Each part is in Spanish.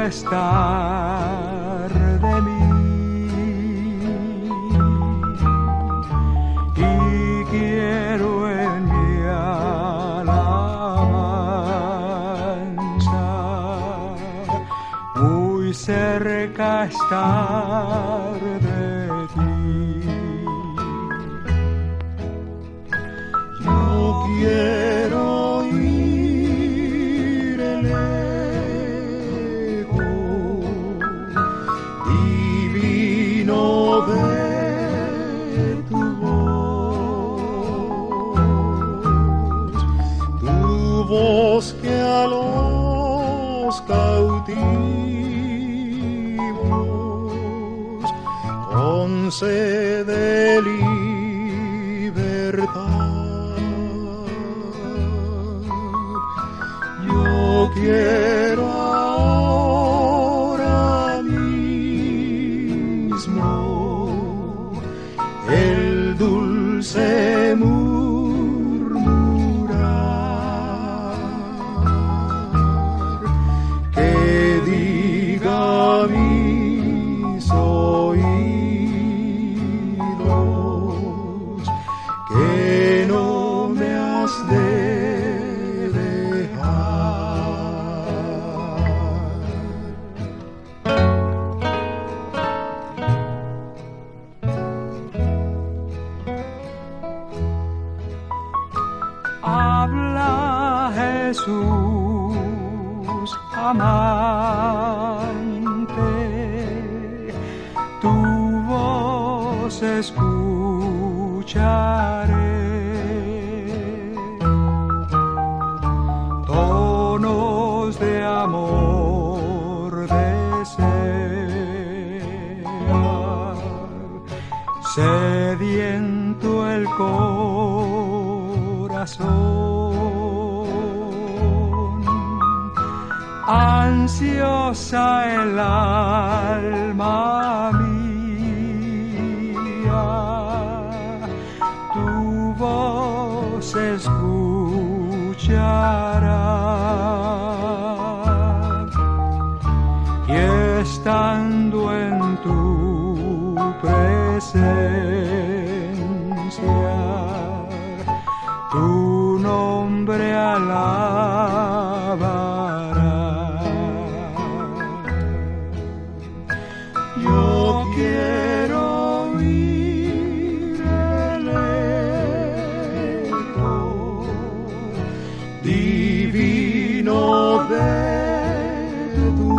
estar de mí. Y quiero en mi alabanza muy cerca estar de ti. Yo quiero oír el eco divino de tu voz que a los cautivos concede libertad. Yo quiero ahora mismo el dulce murmurar que diga a mis oídos que no me has de habla Jesús amante, tu voz escucharé, tonos de amor desear, sediento el corazón, ansiosa el alma mía, tu voz escuchará, y estando en tu presencia tu nombre alabará. Yo quiero oír el eco divino de tu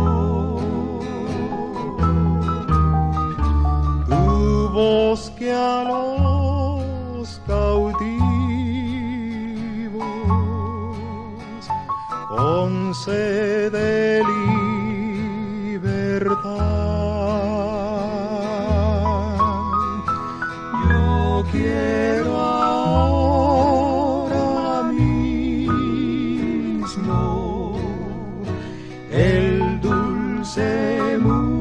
voz que a los cautivos concede libertad. Yo quiero ahora mismo el dulce